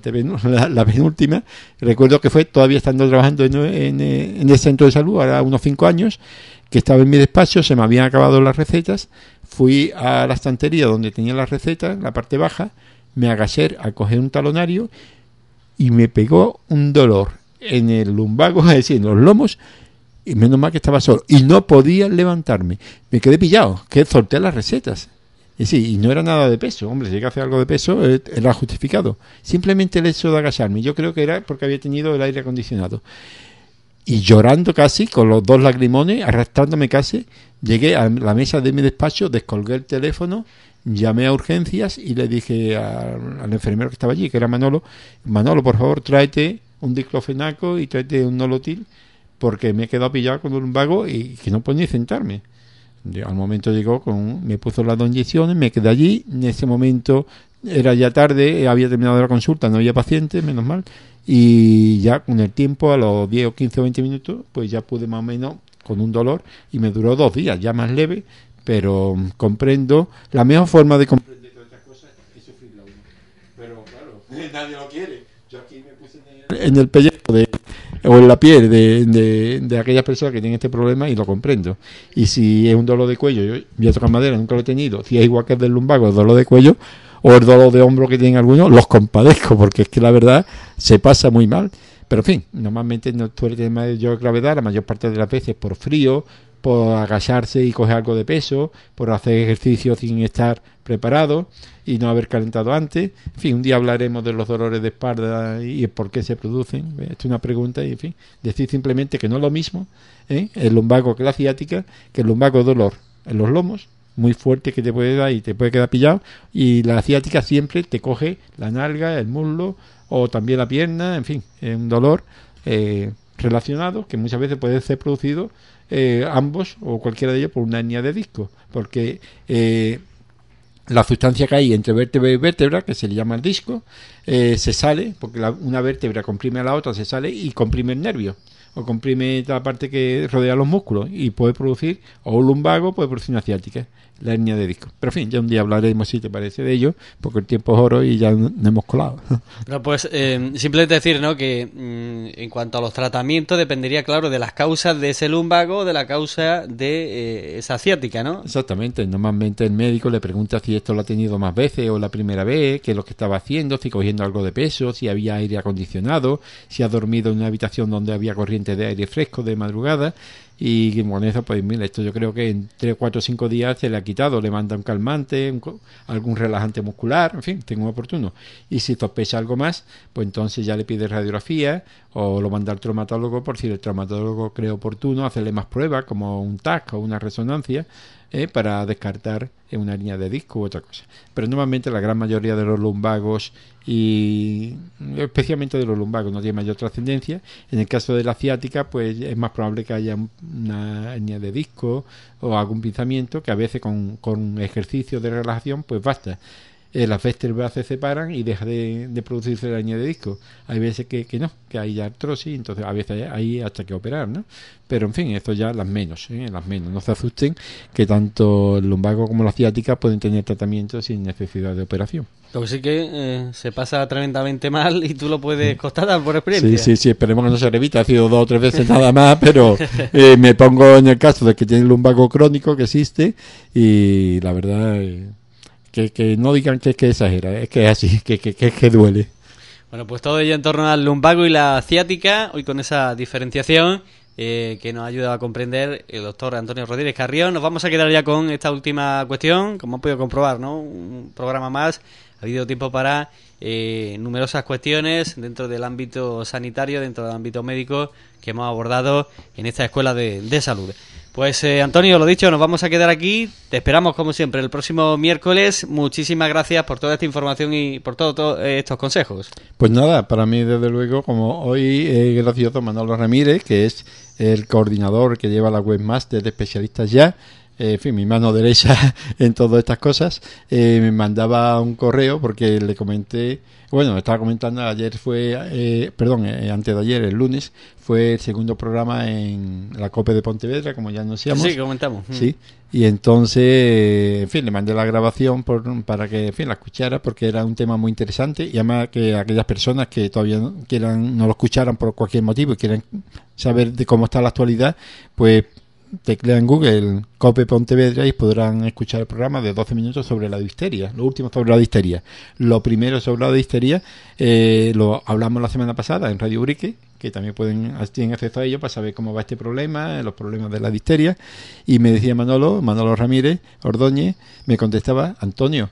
la penúltima, recuerdo que fue todavía estando trabajando en el centro de salud, ahora unos 5 años, que estaba en mi despacho, se me habían acabado las recetas, fui a la estantería donde tenía las recetas, en la parte baja, me agaché a coger un talonario y me pegó un dolor en el lumbago, es decir, en los lomos, y menos mal que estaba solo, y no podía levantarme. Me quedé pillado, que solté las recetas. Y sí, y no era nada de peso, hombre, si hay que hacer algo de peso, era justificado. Simplemente el hecho de agacharme, yo creo que era porque había tenido el aire acondicionado. Y llorando casi, con los 2 lagrimones, arrastrándome casi, llegué a la mesa de mi despacho, descolgué el teléfono, llamé a urgencias y le dije al enfermero que estaba allí, que era Manolo, por favor, tráete un diclofenaco y tráete un nolotil, porque me he quedado pillado con un lumbago y que no puedo ni sentarme. Al momento llegó, me puso las 2 inyecciones, me quedé allí. En ese momento era ya tarde, había terminado la consulta, no había pacientes, menos mal. Y ya con el tiempo, a los 10 o 15 o 20 minutos, pues ya pude más o menos con un dolor y me duró 2 días, ya más leve, pero comprendo. La mejor forma de comprender todas estas cosas es sufrirla uno. Pero claro, nadie lo quiere. Yo aquí me puse en el pellejo o en la piel de aquellas personas que tienen este problema y lo comprendo. Y si es un dolor de cuello, yo voy a tocar madera, nunca lo he tenido, si es igual que el del lumbago, el dolor de cuello o el dolor de hombro que tienen algunos, los compadezco, porque es que la verdad se pasa muy mal. Pero en fin, normalmente no suele tener mayor gravedad, la mayor parte de las veces por frío, por agacharse y coger algo de peso, por hacer ejercicio sin estar preparado y no haber calentado antes. En fin, un día hablaremos de los dolores de espalda y por qué se producen. Esto es una pregunta y, en fin, decir simplemente que no es lo mismo el lumbago que la ciática, que el lumbago es dolor en los lomos, muy fuerte que te puede dar y te puede quedar pillado, y la ciática siempre te coge la nalga, el muslo o también la pierna, en fin, es un dolor relacionado que muchas veces puede ser producido ambos o cualquiera de ellos por una hernia de disco, porque la sustancia que hay entre vértebra y vértebra, que se le llama el disco, se sale, porque una vértebra comprime a la otra, se sale y comprime el nervio, o comprime la parte que rodea los músculos, y puede producir, o un lumbago, puede producir una ciática, la hernia de disco. Pero en fin, ya un día hablaremos, si te parece, de ello, porque el tiempo es oro y ya nos hemos colado. No, pues simplemente decir, ¿no?, que en cuanto a los tratamientos dependería, claro, de las causas de ese lumbago o de la causa de esa ciática, ¿no? Exactamente. Normalmente el médico le pregunta si esto lo ha tenido más veces o la primera vez, qué es lo que estaba haciendo, si cogiendo algo de peso, si había aire acondicionado, si ha dormido en una habitación donde había corriente de aire fresco de madrugada. Y con eso, pues mira, esto yo creo que en 3, 4, 5 días se le ha quitado, le manda un calmante, algún relajante muscular, en fin, tengo oportuno. Y si sospecha algo más, pues entonces ya le pide radiografía o lo manda al traumatólogo, por si el traumatólogo cree oportuno hacerle más pruebas, como un TAC o una resonancia, para descartar una hernia de disco u otra cosa. Pero normalmente la gran mayoría de los lumbagos, y especialmente de los lumbagos, no tiene mayor trascendencia. En el caso de la ciática, pues es más probable que haya una hernia de disco o algún pinzamiento, que a veces con ejercicio de relajación pues basta. Las vértebras se separan y deja de producirse la hernia de disco. Hay veces que no, que hay artrosis, entonces a veces hay hasta que operar, ¿no? Pero en fin, esto ya las menos, no se asusten, que tanto el lumbago como la ciática pueden tener tratamiento sin necesidad de operación. Lo que sí que se pasa tremendamente mal y tú lo puedes constatar por experiencia. Sí, esperemos que no se repita, ha sido 2 o 3 veces nada más, pero me pongo en el caso de que tiene el lumbago crónico, que existe, y la verdad... Que no digan que exagera, es que es así, que duele. Bueno, pues todo ello en torno al lumbago y la ciática, hoy con esa diferenciación que nos ha ayudado a comprender el doctor Antonio Rodríguez Carrión. Nos vamos a quedar ya con esta última cuestión, como han podido comprobar, ¿no? Un programa más, ha habido tiempo para numerosas cuestiones dentro del ámbito sanitario, dentro del ámbito médico, que hemos abordado en esta escuela de salud. Pues Antonio, lo dicho, nos vamos a quedar aquí. Te esperamos como siempre el próximo miércoles. Muchísimas gracias por toda esta información y por todos estos consejos. Pues nada, para mí desde luego, como hoy es gracioso Manolo Ramírez, que es el coordinador que lleva la webmaster de Especialistas Ya, en fin, mi mano derecha en todas estas cosas, me mandaba un correo porque le comenté, bueno, estaba comentando, ayer fue, antes de ayer, el lunes, fue el segundo programa en la COPE de Pontevedra, como ya anunciamos. Sí, comentamos. Sí, y entonces, en fin, le mandé la grabación para que, en fin, la escuchara, porque era un tema muy interesante, y además que aquellas personas que todavía no lo escucharan por cualquier motivo y quieran saber de cómo está la actualidad, pues teclean en Google COPE Pontevedra y podrán escuchar el programa de 12 minutos sobre la difteria, lo último sobre la difteria. Lo primero sobre la difteria lo hablamos la semana pasada en Radio Ubrique, que también tienen acceso a ello para saber cómo va este problema, los problemas de la difteria, y me decía Manolo Ramírez Ordóñez, me contestaba: Antonio,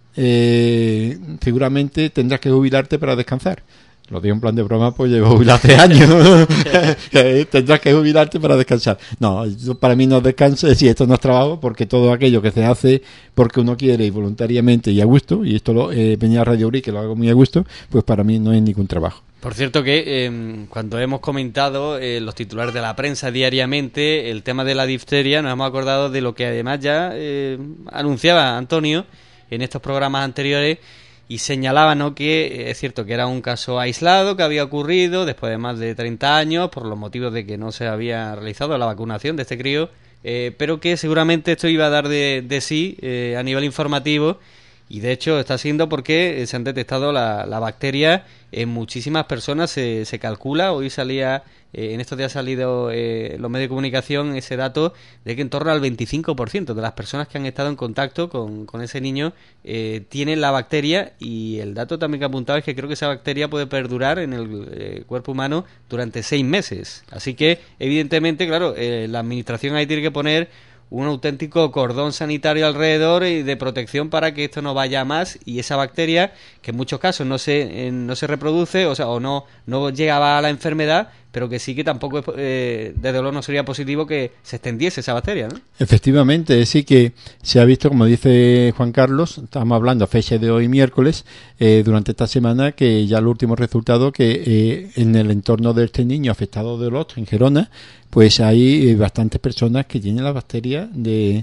seguramente tendrás que jubilarte para descansar. Lo digo en plan de broma, pues llevo jubilado hace años. Tendrás que jubilarte para descansar. No, para mí no es descanso, es decir, esto no es trabajo, porque todo aquello que se hace porque uno quiere y voluntariamente y a gusto, y esto venía a Radio Uri, que lo hago muy a gusto, pues para mí no es ningún trabajo. Por cierto que cuando hemos comentado los titulares de la prensa diariamente, el tema de la difteria, nos hemos acordado de lo que además ya anunciaba Antonio en estos programas anteriores, y señalaba, ¿no?, que es cierto que era un caso aislado que había ocurrido después de más de 30 años por los motivos de que no se había realizado la vacunación de este crío, pero que seguramente esto iba a dar de sí a nivel informativo, y de hecho está siendo porque se han detectado la bacteria en muchísimas personas. Se calcula, hoy salía, en estos días ha salido en los medios de comunicación ese dato de que en torno al 25% de las personas que han estado en contacto con ese niño tienen la bacteria, y el dato también que apuntaba es que creo que esa bacteria puede perdurar en el cuerpo humano durante 6 meses. Así que evidentemente, claro, la administración ahí tiene que poner un auténtico cordón sanitario alrededor y de protección para que esto no vaya a más, y esa bacteria, que en muchos casos no se reproduce, o no llegaba a la enfermedad, pero que sí que tampoco, desde luego, no sería positivo que se extendiese esa bacteria, ¿no? Efectivamente, sí que se ha visto, como dice Juan Carlos, estamos hablando a fecha de hoy miércoles, durante esta semana, que ya el último resultado, que en el entorno de este niño afectado de Olot, en Gerona, pues hay bastantes personas que tienen la bacteria tienen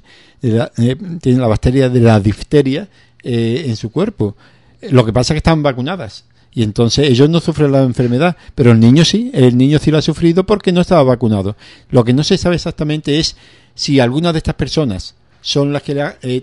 la bacteria de la difteria en su cuerpo. Lo que pasa es que están vacunadas, y entonces ellos no sufren la enfermedad, pero el niño sí lo ha sufrido porque no estaba vacunado. Lo que no se sabe exactamente es si algunas de estas personas son las que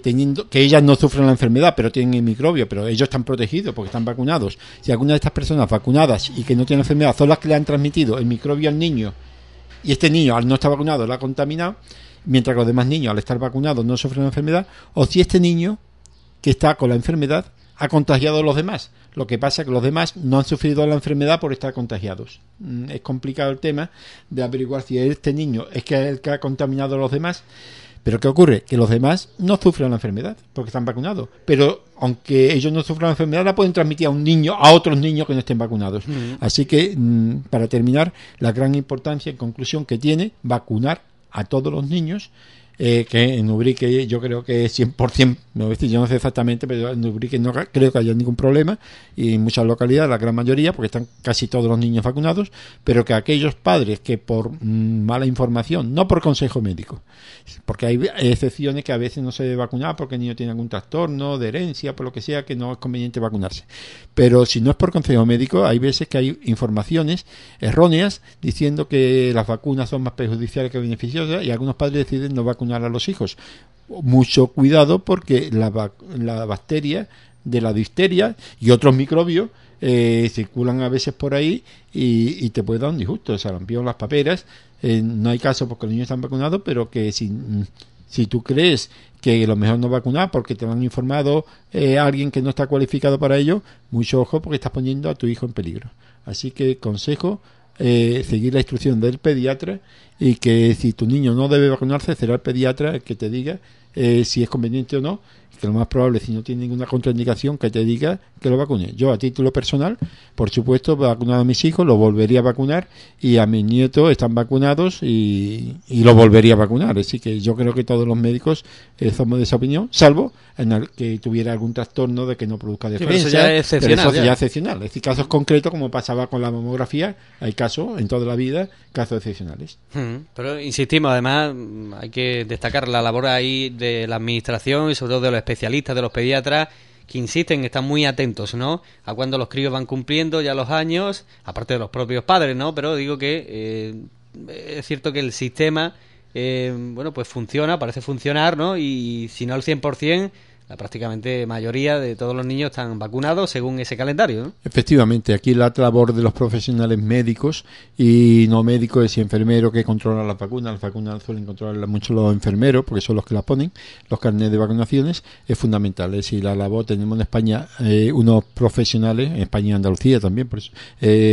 que ellas no sufren la enfermedad, pero tienen el microbio, pero ellos están protegidos porque están vacunados. Si algunas de estas personas vacunadas y que no tienen enfermedad son las que le han transmitido el microbio al niño, y este niño, al no estar vacunado, lo ha contaminado, mientras que los demás niños, al estar vacunados, no sufren la enfermedad, o si este niño que está con la enfermedad ha contagiado a los demás. Lo que pasa es que los demás no han sufrido la enfermedad por estar contagiados. Es complicado el tema de averiguar si este niño es el que ha contaminado a los demás. Pero ¿qué ocurre? Que los demás no sufren la enfermedad porque están vacunados. Pero aunque ellos no sufran la enfermedad, la pueden transmitir a otros niños que no estén vacunados. Así que, para terminar, la gran importancia, en conclusión, que tiene vacunar a todos los niños, que en Ubrique yo creo que es 100%, yo no sé exactamente, pero en Ubrique no creo que haya ningún problema, y en muchas localidades, la gran mayoría, porque están casi todos los niños vacunados, pero que aquellos padres que por mala información, no por consejo médico, porque hay excepciones que a veces no se debe vacunar porque el niño tiene algún trastorno de herencia, por lo que sea, que no es conveniente vacunarse, pero si no es por consejo médico, hay veces que hay informaciones erróneas diciendo que las vacunas son más perjudiciales que beneficiosas, y algunos padres deciden no vacunar a los hijos. Mucho cuidado, porque la bacteria de la difteria y otros microbios circulan a veces por ahí y te puede dar un disgusto, sarampión, las paperas. No hay caso porque los niños están vacunados, pero que si tú crees que lo mejor no vacunar porque te lo han informado alguien que no está cualificado para ello, mucho ojo, porque estás poniendo a tu hijo en peligro. Así que consejo, seguir la instrucción del pediatra, y que si tu niño no debe vacunarse, será el pediatra el que te diga si es conveniente o no, que lo más probable, si no tiene ninguna contraindicación, que te diga que lo vacune. Yo, a título personal, por supuesto, he vacunado a mis hijos, los volvería a vacunar, y a mis nietos están vacunados y los volvería a vacunar. Así que yo creo que todos los médicos somos de esa opinión, salvo en el que tuviera algún trastorno de que no produzca defensa. Sí, pero eso ya es excepcional. Pero eso ya es excepcional. Es decir, casos concretos, como pasaba con la mamografía, hay casos en toda la vida, casos excepcionales. Pero insistimos, además, hay que destacar la labor ahí de la administración y sobre todo de los especialistas, de los pediatras, que insisten, están muy atentos, ¿no?, a cuando los críos van cumpliendo ya los años, aparte de los propios padres, ¿no? Pero digo que es cierto que el sistema, bueno, pues funciona, parece funcionar, ¿no? Y si no al 100%, la prácticamente mayoría de todos los niños están vacunados según ese calendario, ¿no? Efectivamente, aquí la labor de los profesionales médicos y no médicos y enfermeros que controlan las vacunas suelen controlarlas mucho los enfermeros porque son los que las ponen, los carnets de vacunaciones, es fundamental. Es decir, la labor, tenemos en España unos profesionales, en España y Andalucía también, por eso,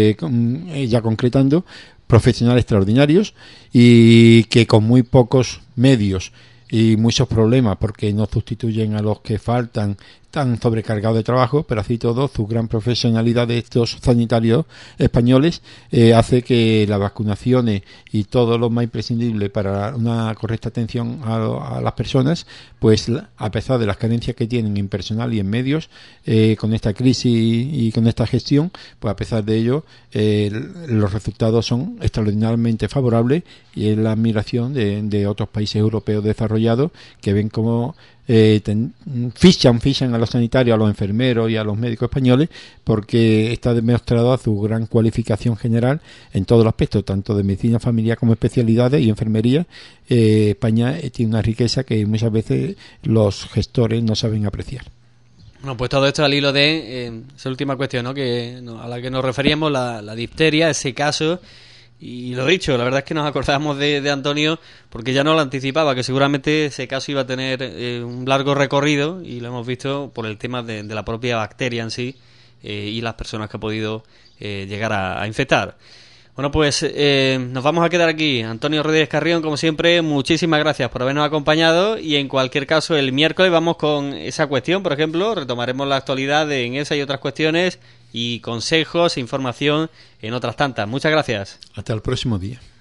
ya concretando, profesionales extraordinarios y que con muy pocos medios y muchos problemas porque no sustituyen a los que faltan, tan sobrecargados de trabajo, pero así todo, su gran profesionalidad de estos sanitarios españoles hace que las vacunaciones y todo lo más imprescindible para una correcta atención a las personas, pues a pesar de las carencias que tienen en personal y en medios, con esta crisis y con esta gestión, pues a pesar de ello, los resultados son extraordinariamente favorables y es la admiración de otros países europeos desarrollados que ven cómo fichan a los sanitarios, a los enfermeros y a los médicos españoles porque está demostrado su gran cualificación general en todos los aspectos, tanto de medicina familiar como especialidades y enfermería. España tiene una riqueza que muchas veces los gestores no saben apreciar. Bueno, pues todo esto al hilo de esa última cuestión, ¿no?, a la que nos referíamos, la difteria, ese caso. Y lo dicho, la verdad es que nos acordamos de Antonio porque ya nos lo anticipaba, que seguramente ese caso iba a tener un largo recorrido y lo hemos visto por el tema de la propia bacteria en sí y las personas que ha podido llegar a infectar. Bueno, pues nos vamos a quedar aquí. Antonio Rodríguez Carrión, como siempre, muchísimas gracias por habernos acompañado y en cualquier caso el miércoles vamos con esa cuestión, por ejemplo, retomaremos la actualidad en esa y otras cuestiones y consejos e información en otras tantas. Muchas gracias. Hasta el próximo día.